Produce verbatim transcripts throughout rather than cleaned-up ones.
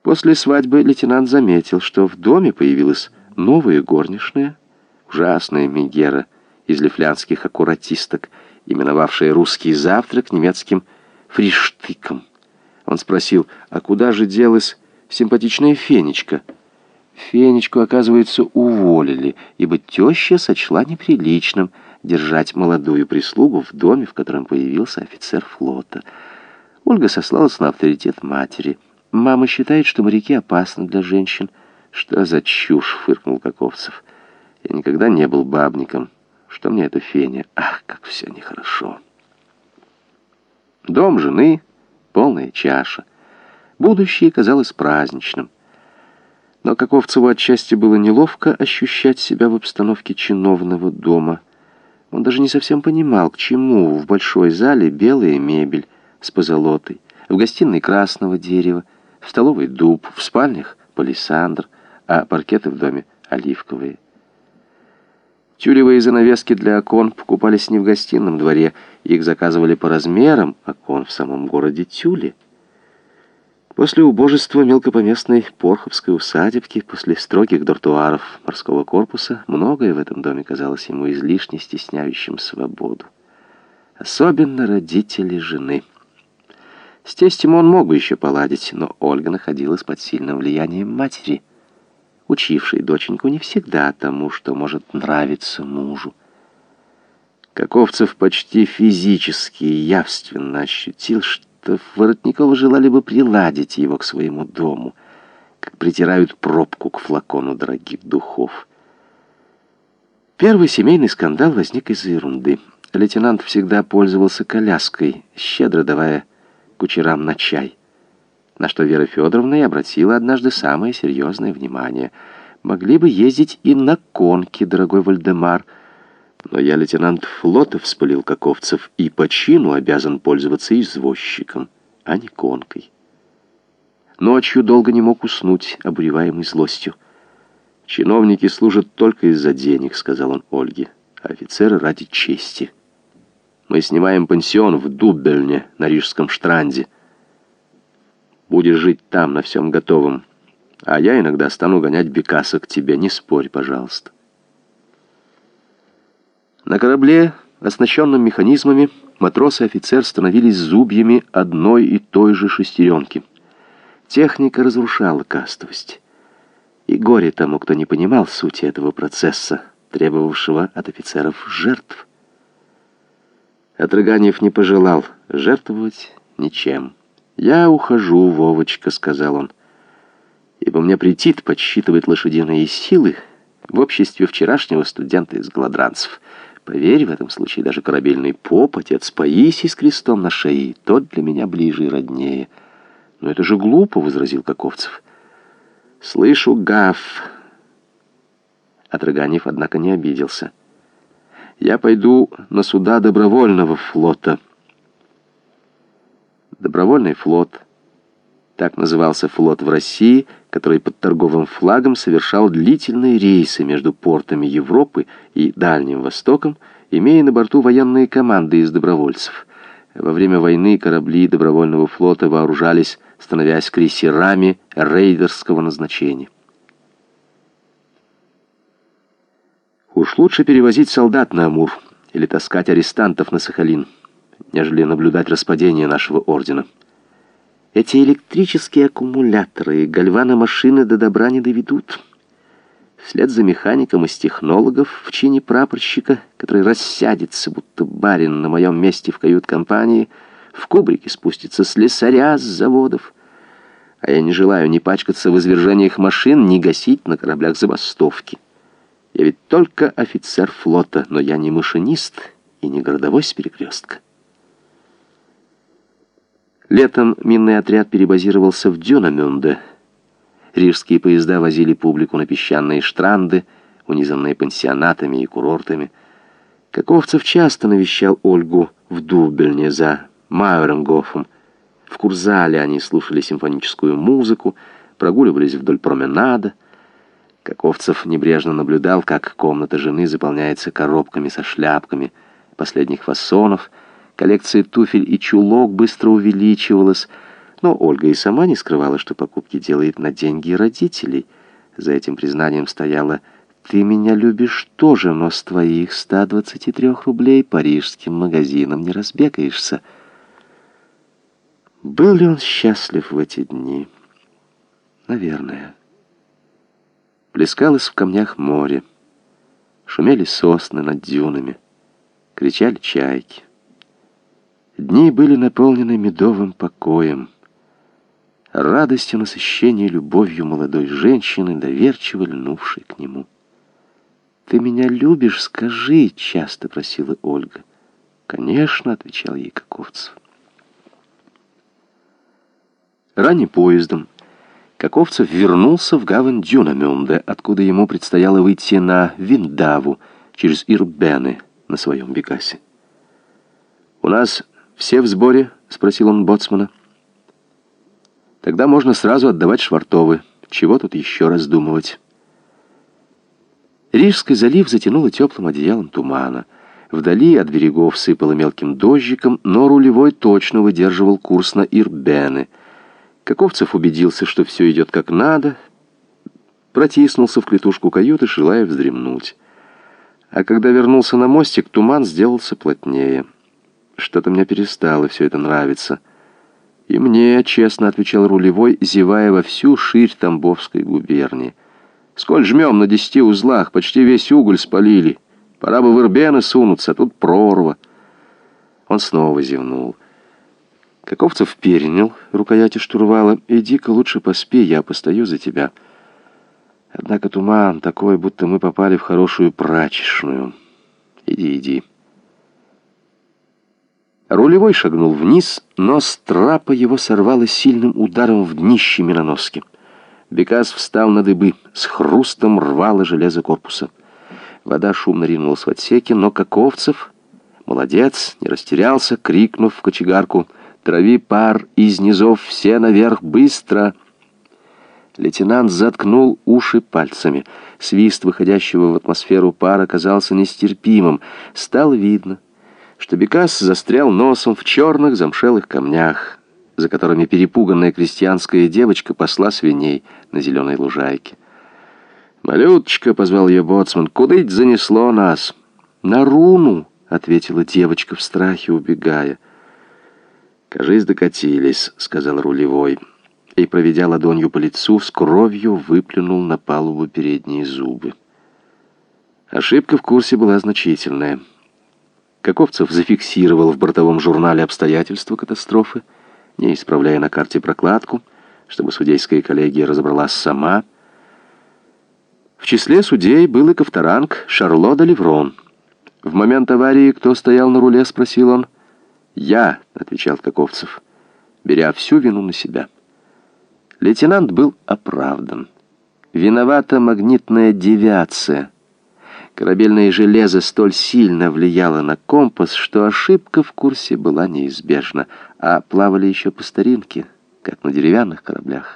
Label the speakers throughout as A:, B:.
A: После свадьбы лейтенант заметил, что в доме появилась новая горничная, ужасная Мегера из лифлянских аккуратисток, именовавшая русский завтрак немецким фриштыком. Он спросил, а куда же делась симпатичная Фенечка? Фенечку, оказывается, уволили, ибо теща сочла неприличным держать молодую прислугу в доме, в котором появился офицер флота. Ольга сослалась на авторитет матери. «Мама считает, что моряки опасны для женщин». «Что за чушь?» — фыркнул Каковцев. «Я никогда не был бабником. Что мне эта Феня? Ах, как все нехорошо». Дом жены, полная чаша. Будущее казалось праздничным. Но Каковцеву отчасти было неловко ощущать себя в обстановке чиновного дома. Он даже не совсем понимал, к чему в большой зале белая мебель с позолотой, в гостиной красного дерева, в столовой дуб, в спальнях палисандр, а паркеты в доме оливковые. Тюлевые занавески для окон покупались не в гостином дворе, их заказывали по размерам окон в самом городе Тюле. После убожества мелкопоместной порховской усадебки, после строгих дортуаров морского корпуса, многое в этом доме казалось ему излишне стесняющим свободу. Особенно родители жены. С тестем он мог бы еще поладить, но Ольга находилась под сильным влиянием матери, учившей доченьку не всегда тому, что может нравиться мужу. Каковцев почти физически и явственно ощутил, что Воротниковы желали бы приладить его к своему дому, как притирают пробку к флакону дорогих духов. Первый семейный скандал возник из-за ерунды. Лейтенант всегда пользовался коляской, щедро давая кучерам на чай, на что Вера Федоровна и обратила однажды самое серьезное внимание. «Могли бы ездить и на конке, дорогой Вальдемар». «Но я лейтенант флота», — вспылил Каковцев, «и по чину обязан пользоваться извозчиком, а не конкой». Ночью долго не мог уснуть, обуреваемый злостью. «Чиновники служат только из-за денег», — сказал он Ольге, — «а офицеры ради чести. Мы снимаем пансион в Дуббельне на Рижском штранде. Будешь жить там, на всем готовом. А я иногда стану гонять Бекаса к тебе. Не спорь, пожалуйста». На корабле, оснащенном механизмами, матрос и офицер становились зубьями одной и той же шестеренки. Техника разрушала кастовость. И горе тому, кто не понимал сути этого процесса, требовавшего от офицеров жертв. Атраганьев не пожелал жертвовать ничем. «Я ухожу, Вовочка», — сказал он, «ибо мне претит подсчитывать лошадиные силы в обществе вчерашнего студента из Гладранцев. Поверь, в этом случае даже корабельный поп, отец Паисий с крестом на шее, тот для меня ближе и роднее». «Но это же глупо», — возразил Каковцев. «Слышу, гав». Атраганьев, однако, не обиделся. «Я пойду на суда добровольного флота». Добровольный флот. Так назывался флот в России, который под торговым флагом совершал длительные рейсы между портами Европы и Дальним Востоком, имея на борту военные команды из добровольцев. Во время войны корабли добровольного флота вооружались, становясь крейсерами рейдерского назначения. Уж лучше перевозить солдат на Амур или таскать арестантов на Сахалин, нежели наблюдать распадение нашего ордена. Эти электрические аккумуляторы и гальваномашины до добра не доведут. Вслед за механиком из технологов в чине прапорщика, который рассядется, будто барин на моем месте в кают-компании, в кубрике спустится слесаря с заводов. А я не желаю ни пачкаться в извержениях машин, ни гасить на кораблях забастовки. Я ведь только офицер флота, но я не машинист и не городовой с перекрестка. Летом минный отряд перебазировался в Дюнамюнде. Рижские поезда возили публику на песчаные штранды, унизанные пансионатами и курортами. Каковцев часто навещал Ольгу в Дуббельне за Майеренгофом. В Курзале они слушали симфоническую музыку, прогуливались вдоль променада. Каковцев небрежно наблюдал, как комната жены заполняется коробками со шляпками последних фасонов. Коллекция туфель и чулок быстро увеличивалась, Но Ольга и сама не скрывала, что покупки делает на деньги родителей. За этим признанием стояло: «Ты меня любишь тоже, но с твоих ста двадцати трёх рублей парижским магазином не разбегаешься». Был ли он счастлив в эти дни? Наверное. Плескалось в камнях море, шумели сосны над дюнами, кричали чайки. Дни были наполнены медовым покоем, радостью насыщения любовью молодой женщины, доверчиво льнувшей к нему. «Ты меня любишь, скажи», — часто просила Ольга. «Конечно», — отвечал ей Каковцев. Ранним поездом Каковцев вернулся в гавань Дюнамюнде, откуда ему предстояло выйти на Виндаву через Ирбены на своем Бекасе. «У нас все в сборе?» — спросил он боцмана. «Тогда можно сразу отдавать швартовы. Чего тут еще раздумывать?» Рижский залив затянуло теплым одеялом тумана. Вдали от берегов сыпало мелким дождиком, но рулевой точно выдерживал курс на Ирбены. Каковцев убедился, что все идет как надо, протиснулся в клетушку каюты, желая вздремнуть. А когда вернулся на мостик, туман сделался плотнее. «Что-то мне перестало все это нравиться». «И мне», — честно отвечал рулевой, зевая во всю ширь Тамбовской губернии. «Сколь жмем на десяти узлах, почти весь уголь спалили. Пора бы в Ирбены сунуться, а тут прорва». Он снова зевнул. Каковцев перенял рукояти штурвала. «Иди-ка лучше поспи, я постою за тебя. Однако туман такой, будто мы попали в хорошую прачечную. Иди, иди». Рулевой шагнул вниз, но с трапа его сорвало сильным ударом в днище миноноски. Бекас встал на дыбы, с хрустом рвало железо корпуса. Вода шумно ринулась в отсеке, но Каковцев, молодец, не растерялся, крикнув в кочегарку: «Трави пар из низов, все наверх, быстро!» Лейтенант заткнул уши пальцами. Свист выходящего в атмосферу пара казался нестерпимым. Стало видно, что Бекас застрял носом в черных замшелых камнях, за которыми перепуганная крестьянская девочка пасла свиней на зеленой лужайке. «Малюточка», — позвал ее боцман, — «куда-то занесло нас». «На руну», — ответила девочка в страхе, убегая. «Кажись, докатились», — сказал рулевой, и, проведя ладонью по лицу, с кровью выплюнул на палубу передние зубы. Ошибка в курсе была значительная. Каковцев зафиксировал в бортовом журнале обстоятельства катастрофы, не исправляя на карте прокладку, чтобы судейская коллегия разобралась сама. В числе судей был и ковторанг Шарло де Ливрон. «В момент аварии кто стоял на руле?» — спросил он. «Я», — отвечал Каковцев, беря всю вину на себя. Лейтенант был оправдан. Виновата магнитная девиация. Корабельное железо столь сильно влияло на компас, что ошибка в курсе была неизбежна, а плавали еще по старинке, как на деревянных кораблях.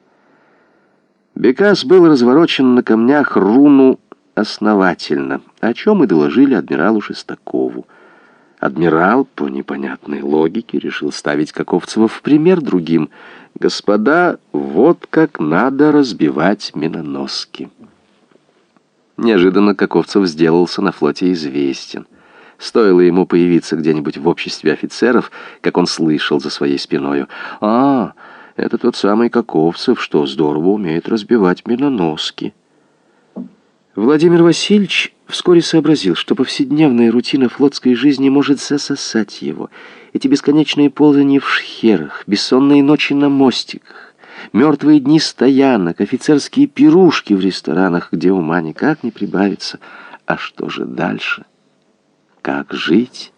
A: Бекас был разворочен на камнях руну основательно, о чем и доложили адмиралу Шестакову. Адмирал, по непонятной логике, решил ставить Каковцева в пример другим. «Господа, вот как надо разбивать миноноски». Неожиданно Каковцев сделался на флоте известен. Стоило ему появиться где-нибудь в обществе офицеров, как он слышал за своей спиною: «А, это тот самый Каковцев, что здорово умеет разбивать миноноски». Владимир Васильевич вскоре сообразил, что повседневная рутина флотской жизни может засосать его. Эти бесконечные ползания в шхерах, бессонные ночи на мостиках, мертвые дни стоянок, офицерские пирушки в ресторанах, где ума никак не прибавится. А что же дальше? Как жить?